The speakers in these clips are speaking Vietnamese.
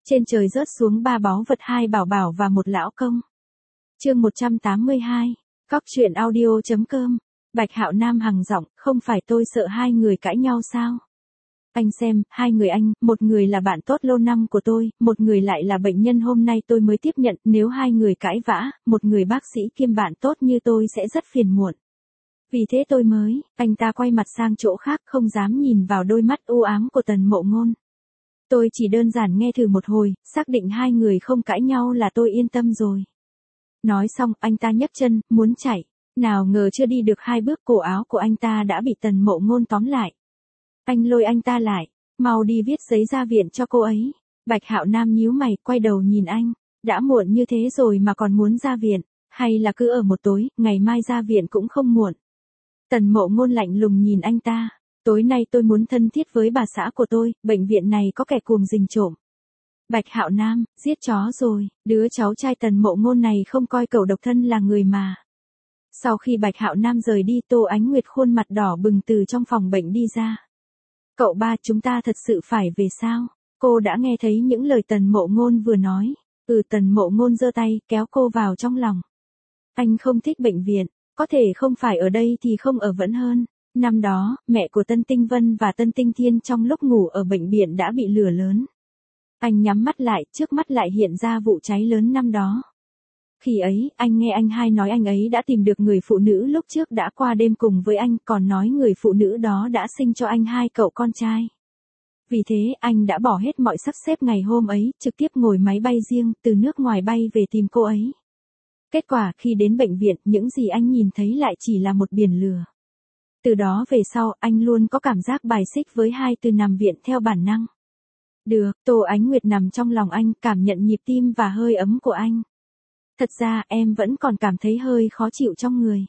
Trên trời rớt xuống 3 báu vật, 2 bảo bảo và 1 lão công. Chương 182. Cóc truyện audio.com. Bạch Hạo Nam hằng giọng, không phải tôi sợ hai người cãi nhau sao? Anh xem, hai người anh, một người là bạn tốt lâu năm của tôi, một người lại là bệnh nhân hôm nay tôi mới tiếp nhận, nếu hai người cãi vã, một người bác sĩ kiêm bạn tốt như tôi sẽ rất phiền muộn. Vì thế tôi mới, anh ta quay mặt sang chỗ khác, không dám nhìn vào đôi mắt u ám của Tần Mộ Ngôn. Tôi chỉ đơn giản nghe thử một hồi, xác định hai người không cãi nhau là tôi yên tâm rồi. Nói xong, anh ta nhấc chân, muốn chạy. Nào ngờ chưa đi được 2 bước, cổ áo của anh ta đã bị Tần Mộ Ngôn tóm lại. Anh lôi anh ta lại, mau đi viết giấy ra viện cho cô ấy. Bạch Hạo Nam nhíu mày, quay đầu nhìn anh. Đã muộn như thế rồi mà còn muốn ra viện, hay là cứ ở một tối, ngày mai ra viện cũng không muộn. Tần Mộ Ngôn lạnh lùng nhìn anh ta. Tối nay tôi muốn thân thiết với bà xã của tôi, bệnh viện này có kẻ cuồng rình trộm. Bạch Hạo Nam, giết chó rồi, đứa cháu trai Tần Mộ Ngôn này không coi cậu độc thân là người mà. Sau khi Bạch Hạo Nam rời đi, Tô Ánh Nguyệt khuôn mặt đỏ bừng từ trong phòng bệnh đi ra. Cậu ba, chúng ta thật sự phải về sao? Cô đã nghe thấy những lời Tần Mộ Ngôn vừa nói. Tần Mộ Ngôn giơ tay, kéo cô vào trong lòng. Anh không thích bệnh viện, có thể không phải ở đây thì không ở vẫn hơn. Năm đó, mẹ của Tân Tinh Vân và Tân Tinh Thiên trong lúc ngủ ở bệnh viện đã bị lửa lớn. Anh nhắm mắt lại, trước mắt lại hiện ra vụ cháy lớn năm đó. Khi ấy, anh nghe anh hai nói anh ấy đã tìm được người phụ nữ lúc trước đã qua đêm cùng với anh, còn nói người phụ nữ đó đã sinh cho anh 2 cậu con trai. Vì thế, anh đã bỏ hết mọi sắp xếp ngày hôm ấy, trực tiếp ngồi máy bay riêng, từ nước ngoài bay về tìm cô ấy. Kết quả, khi đến bệnh viện, những gì anh nhìn thấy lại chỉ là một biển lửa. Từ đó về sau, anh luôn có cảm giác bài xích với 2 từ nằm viện theo bản năng. Được, Tô Ánh Nguyệt nằm trong lòng anh, cảm nhận nhịp tim và hơi ấm của anh. Thật ra, em vẫn còn cảm thấy hơi khó chịu trong người.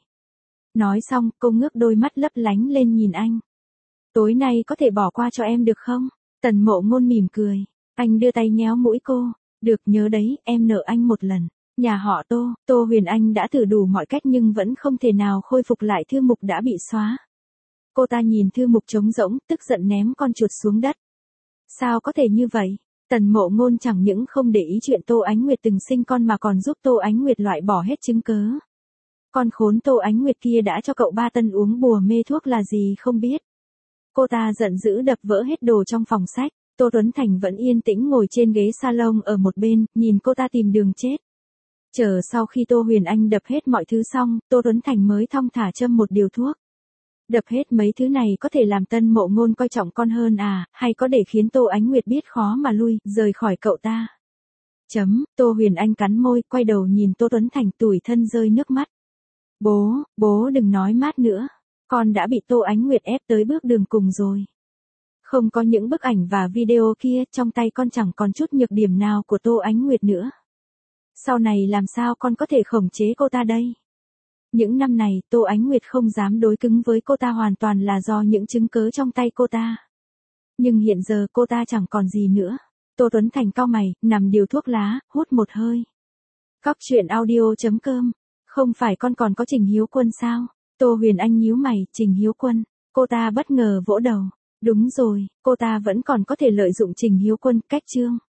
Nói xong, cô ngước đôi mắt lấp lánh lên nhìn anh. Tối nay có thể bỏ qua cho em được không? Tần Mộ Ngôn mỉm cười. Anh đưa tay nhéo mũi cô. Được, nhớ đấy, em nợ anh một lần. Nhà họ Tô Huyền Anh đã thử đủ mọi cách nhưng vẫn không thể nào khôi phục lại thư mục đã bị xóa. Cô ta nhìn thư mục trống rỗng, tức giận ném con chuột xuống đất. Sao có thể như vậy? Tần Mộ Ngôn chẳng những không để ý chuyện Tô Ánh Nguyệt từng sinh con mà còn giúp Tô Ánh Nguyệt loại bỏ hết chứng cớ. Con khốn Tô Ánh Nguyệt kia đã cho cậu ba Tân uống bùa mê thuốc là gì không biết. Cô ta giận dữ đập vỡ hết đồ trong phòng sách. Tô Tuấn Thành vẫn yên tĩnh ngồi trên ghế salon ở một bên, nhìn cô ta tìm đường chết. Chờ sau khi Tô Huyền Anh đập hết mọi thứ xong, Tô Tuấn Thành mới thong thả châm một điều thuốc. Đập hết mấy thứ này có thể làm Tân Mộ Ngôn coi trọng con hơn à, hay có để khiến Tô Ánh Nguyệt biết khó mà lui, rời khỏi cậu ta. Tô Huyền Anh cắn môi, quay đầu nhìn Tô Tuấn Thành tủi thân rơi nước mắt. Bố đừng nói mát nữa. Con đã bị Tô Ánh Nguyệt ép tới bước đường cùng rồi. Không có những bức ảnh và video kia, trong tay con chẳng còn chút nhược điểm nào của Tô Ánh Nguyệt nữa. Sau này làm sao con có thể khống chế cô ta đây? Những năm này, Tô Ánh Nguyệt không dám đối cứng với cô ta hoàn toàn là do những chứng cớ trong tay cô ta. Nhưng hiện giờ cô ta chẳng còn gì nữa. Tô Tuấn Thành cau mày, nằm điều thuốc lá, hút một hơi. Cóc truyện audio.com. Không phải con còn có Trình Hiếu Quân sao? Tô Huyền Anh nhíu mày, Trình Hiếu Quân. Cô ta bất ngờ vỗ đầu. Đúng rồi, cô ta vẫn còn có thể lợi dụng Trình Hiếu Quân, cách chương.